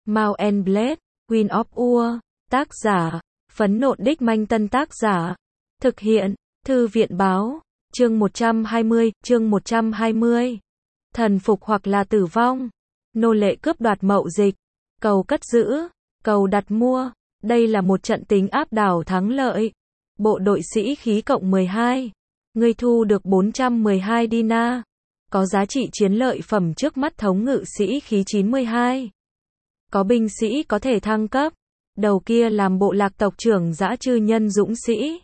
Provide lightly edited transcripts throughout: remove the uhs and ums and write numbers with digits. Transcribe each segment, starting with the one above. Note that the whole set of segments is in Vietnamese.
Mount and Blade, Queen of Ur, tác giả, Phấn Nộn Đích Manh Tân tác giả, thực hiện, Thư viện báo, chương 120, thần phục hoặc là tử vong, nô lệ cướp đoạt mậu dịch, cầu cất giữ, cầu đặt mua, đây là một trận tính áp đảo thắng lợi. Bộ đội sĩ khí cộng 12, ngươi thu được 412 dinar, có giá trị chiến lợi phẩm trước mắt thống ngự sĩ khí 92. Có binh sĩ có thể thăng cấp, đầu kia làm bộ lạc tộc trưởng dã chư nhân dũng sĩ.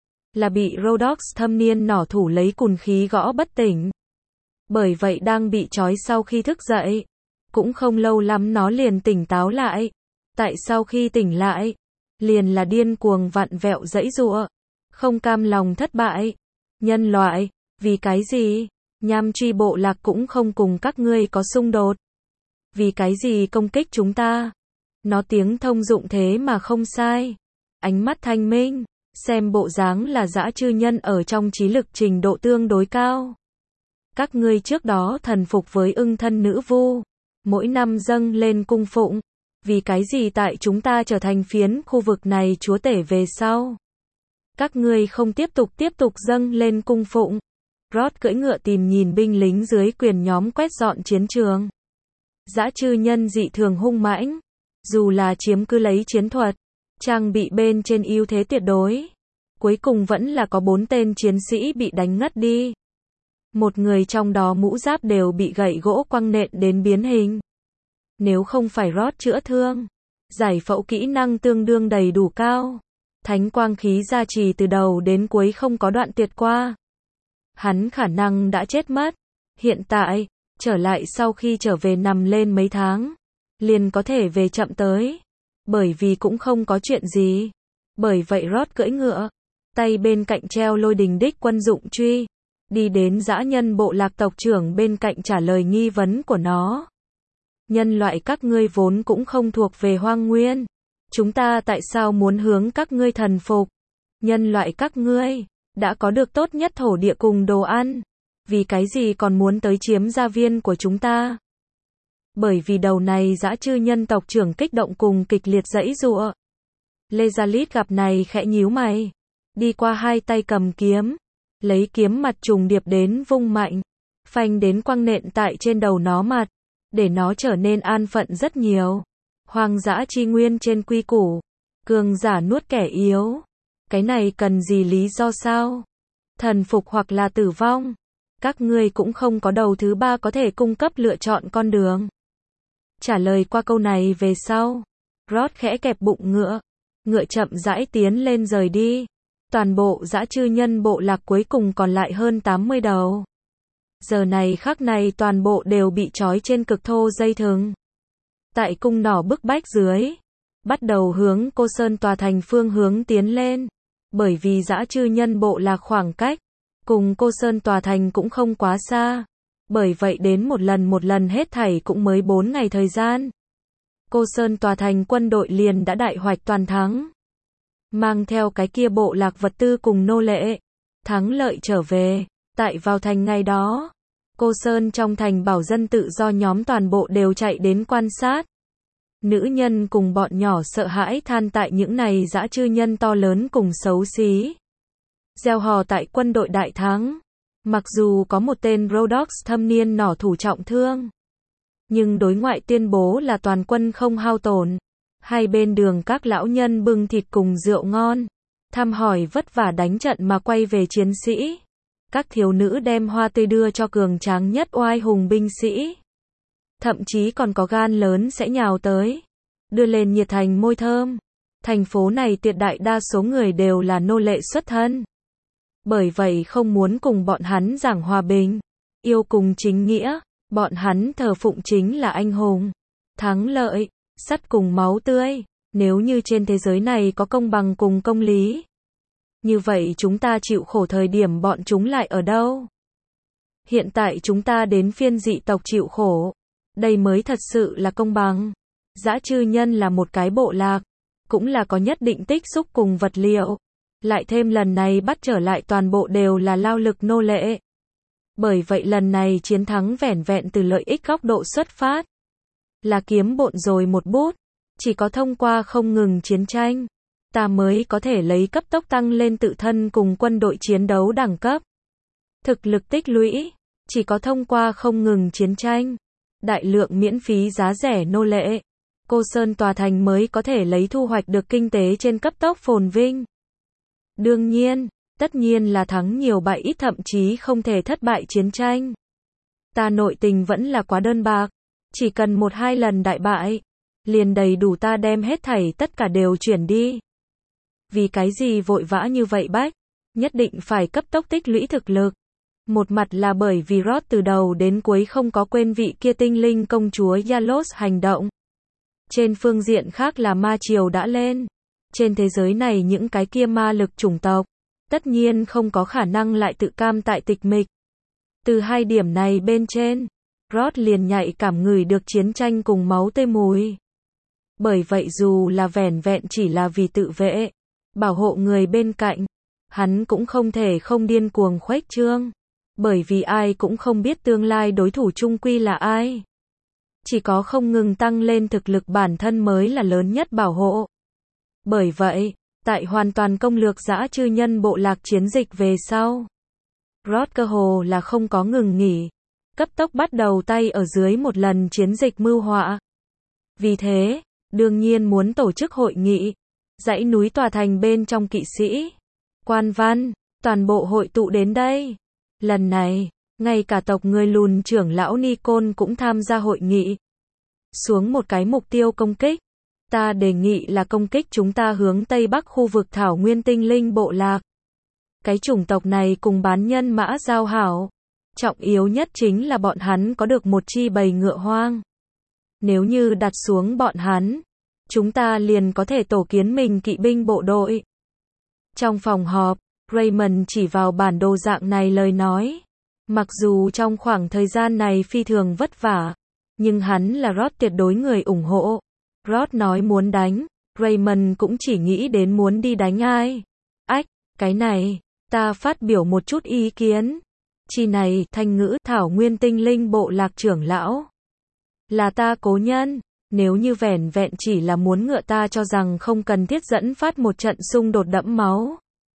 Là bị Rhodoks thâm niên nỏ thủ lấy cùn khí gõ bất tỉnh. Bởi vậy đang bị trói sau khi thức dậy. Cũng không lâu lắm nó liền tỉnh táo lại. Tại sau khi tỉnh lại, liền là điên cuồng vặn vẹo giãy giụa, không cam lòng thất bại. Nhân loại, vì cái gì? Nham truy bộ lạc cũng không cùng các ngươi có xung đột. Vì cái gì công kích chúng ta? Nó tiếng thông dụng thế mà không sai. Ánh mắt thanh minh, xem bộ dáng là dã chư nhân ở trong trí lực trình độ tương đối cao. Các ngươi trước đó thần phục với ưng thân nữ vu, mỗi năm dâng lên cung phụng. Vì cái gì tại chúng ta trở thành phiến khu vực này chúa tể về sau? Các ngươi không tiếp tục dâng lên cung phụng. Rod cưỡi ngựa tìm nhìn binh lính dưới quyền nhóm quét dọn chiến trường. Dã chư nhân dị thường hung mãnh, dù là chiếm cứ lấy chiến thuật, trang bị bên trên ưu thế tuyệt đối. Cuối cùng vẫn là có 4 tên chiến sĩ bị đánh ngất đi. Một người trong đó mũ giáp đều bị gậy gỗ quăng nện đến biến hình. Nếu không phải Rod chữa thương, giải phẫu kỹ năng tương đương đầy đủ cao, thánh quang khí gia trì từ đầu đến cuối không có đoạn tuyệt qua, hắn khả năng đã chết mất. Hiện tại, trở lại sau khi trở về nằm lên mấy tháng, liền có thể về chậm tới, bởi vì cũng không có chuyện gì. Bởi vậy Rod cưỡi ngựa, tay bên cạnh treo lôi đình đích quân dụng truy, đi đến dã nhân bộ lạc tộc trưởng bên cạnh trả lời nghi vấn của nó. Nhân loại các ngươi vốn cũng không thuộc về hoang nguyên, chúng ta tại sao muốn hướng các ngươi thần phục? Nhân loại các ngươi đã có được tốt nhất thổ địa cùng đồ ăn, vì cái gì còn muốn tới chiếm gia viên của chúng ta? Bởi vì đầu này dã chư nhân tộc trưởng kích động cùng kịch liệt giãy giụa. Lezalit gặp này khẽ nhíu mày, đi qua hai tay cầm kiếm, lấy kiếm mặt trùng điệp đến vung mạnh, phanh đến quăng nện tại trên đầu nó mặt, để nó trở nên an phận rất nhiều. Hoang dã chi nguyên trên quy củ, cường giả nuốt kẻ yếu. Cái này cần gì lý do sao? Thần phục hoặc là tử vong? Các ngươi cũng không có đầu thứ ba có thể cung cấp lựa chọn con đường. Trả lời qua câu này về sau, Rod khẽ kẹp bụng ngựa, ngựa chậm rãi tiến lên rời đi. Toàn bộ dã chư nhân bộ lạc cuối cùng còn lại hơn 80 đầu. Giờ này khắc này toàn bộ đều bị trói trên cực thô dây thừng. Tại cung nỏ bức bách dưới, bắt đầu hướng Cô Sơn tòa thành phương hướng tiến lên. Bởi vì dã chư nhân bộ lạc khoảng cách cùng Cô Sơn tòa thành cũng không quá xa. Bởi vậy đến một lần hết thảy cũng mới 4 ngày thời gian. Cô Sơn tòa thành quân đội liền đã đại hoạch toàn thắng. Mang theo cái kia bộ lạc vật tư cùng nô lệ, thắng lợi trở về. Tại vào thành ngày đó, Cô Sơn trong thành bảo dân tự do nhóm toàn bộ đều chạy đến quan sát. Nữ nhân cùng bọn nhỏ sợ hãi than tại những này dã chư nhân to lớn cùng xấu xí. Reo hò tại quân đội đại thắng. Mặc dù có một tên Rhodoks thâm niên nỏ thủ trọng thương, nhưng đối ngoại tuyên bố là toàn quân không hao tổn. Hai bên đường các lão nhân bưng thịt cùng rượu ngon, thăm hỏi vất vả đánh trận mà quay về chiến sĩ. Các thiếu nữ đem hoa tươi đưa cho cường tráng nhất oai hùng binh sĩ. Thậm chí còn có gan lớn sẽ nhào tới, đưa lên nhiệt thành môi thơm. Thành phố này tuyệt đại đa số người đều là nô lệ xuất thân. Bởi vậy không muốn cùng bọn hắn giảng hòa bình, yêu cùng chính nghĩa, bọn hắn thờ phụng chính là anh hùng, thắng lợi, sắt cùng máu tươi. Nếu như trên thế giới này có công bằng cùng công lý, như vậy chúng ta chịu khổ thời điểm bọn chúng lại ở đâu? Hiện tại chúng ta đến phiên dị tộc chịu khổ, đây mới thật sự là công bằng. Dã chư nhân là một cái bộ lạc, cũng là có nhất định tích xúc cùng vật liệu. Lại thêm lần này bắt trở lại toàn bộ đều là lao lực nô lệ. Bởi vậy lần này chiến thắng vẻn vẹn từ lợi ích góc độ xuất phát. là kiếm bộn rồi một bút. Chỉ có thông qua không ngừng chiến tranh, ta mới có thể lấy cấp tốc tăng lên tự thân cùng quân đội chiến đấu đẳng cấp. Thực lực tích lũy, chỉ có thông qua không ngừng chiến tranh, đại lượng miễn phí giá rẻ nô lệ, Cô Sơn tòa thành mới có thể lấy thu hoạch được kinh tế trên cấp tốc phồn vinh. Đương nhiên, tất nhiên là thắng nhiều bại ít, thậm chí không thể thất bại chiến tranh. Ta nội tình vẫn là quá đơn bạc, chỉ cần 1-2 lần đại bại, liền đầy đủ ta đem hết thảy tất cả đều chuyển đi. Vì cái gì vội vã như vậy bách? Nhất định phải cấp tốc tích lũy thực lực. Một mặt là bởi vì Rod từ đầu đến cuối không có quên vị kia tinh linh công chúa Yalos hành động. Trên phương diện khác là ma triều đã lên. Trên thế giới này những cái kia ma lực chủng tộc, tất nhiên không có khả năng lại tự cam tại tịch mịch. Từ hai điểm này bên trên, Rod liền nhạy cảm ngửi được chiến tranh cùng máu tươi mùi. Bởi vậy dù là vẻn vẹn chỉ là vì tự vệ, bảo hộ người bên cạnh, hắn cũng không thể không điên cuồng khuếch trương. Bởi vì ai cũng không biết tương lai đối thủ chung quy là ai. Chỉ có không ngừng tăng lên thực lực bản thân mới là lớn nhất bảo hộ. Bởi vậy, tại hoàn toàn công lược dã chư nhân bộ lạc chiến dịch về sau, Rod cơ hồ là không có ngừng nghỉ, cấp tốc bắt đầu tay ở dưới một lần chiến dịch mưu họa. Vì thế, đương nhiên muốn tổ chức hội nghị, dãy núi tòa thành bên trong kỵ sĩ, quan văn, toàn bộ hội tụ đến đây. Lần này, ngay cả tộc người lùn trưởng lão Nikon cũng tham gia hội nghị. Xuống một cái mục tiêu công kích. Ta đề nghị là công kích chúng ta hướng Tây Bắc khu vực Thảo Nguyên tinh linh bộ lạc. Cái chủng tộc này cùng bán nhân mã giao hảo. Trọng yếu nhất chính là bọn hắn có được một chi bầy ngựa hoang. Nếu như đặt xuống bọn hắn, chúng ta liền có thể tổ kiến mình kỵ binh bộ đội. Trong phòng họp, Raymond chỉ vào bản đồ dạng này lời nói. Mặc dù trong khoảng thời gian này phi thường vất vả, nhưng hắn là Rod tuyệt đối người ủng hộ. Rod nói muốn đánh, Raymond cũng chỉ nghĩ đến muốn đi đánh ai. Ách, cái này, ta phát biểu một chút ý kiến. Chi này, thanh ngữ, Thảo Nguyên tinh linh bộ lạc trưởng lão. Là ta cố nhân, nếu như vẻn vẹn chỉ là muốn ngựa ta cho rằng không cần thiết dẫn phát một trận xung đột đẫm máu.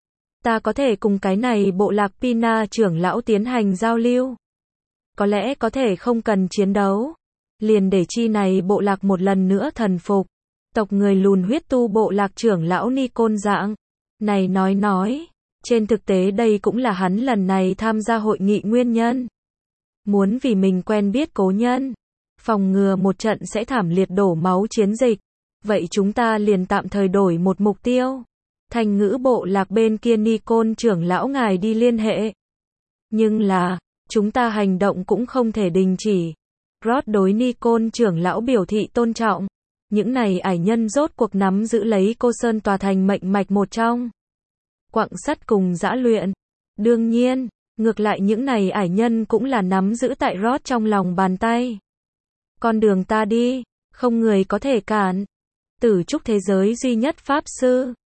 Ta có thể cùng cái này bộ lạc Pina trưởng lão tiến hành giao lưu. Có lẽ có thể không cần chiến đấu. Liền để chi này bộ lạc một lần nữa thần phục. Tộc người lùn huyết tu bộ lạc trưởng lão Nikon dạng. Này nói. Trên thực tế đây cũng là hắn lần này tham gia hội nghị nguyên nhân. Muốn vì mình quen biết cố nhân. Phòng ngừa một trận sẽ thảm liệt đổ máu chiến dịch. Vậy chúng ta liền tạm thời đổi một mục tiêu. Thành ngữ bộ lạc bên kia Nikon trưởng lão ngài đi liên hệ. Nhưng là, chúng ta hành động cũng không thể đình chỉ. Rod đối Nikon trưởng lão biểu thị tôn trọng. Những này ải nhân rốt cuộc nắm giữ lấy Cô Sơn tòa thành mệnh mạch một trong. Quặng sắt cùng dã luyện. Đương nhiên, ngược lại những này ải nhân cũng là nắm giữ tại Rod trong lòng bàn tay. Con đường ta đi, không người có thể cản. Tử trúc thế giới duy nhất pháp sư.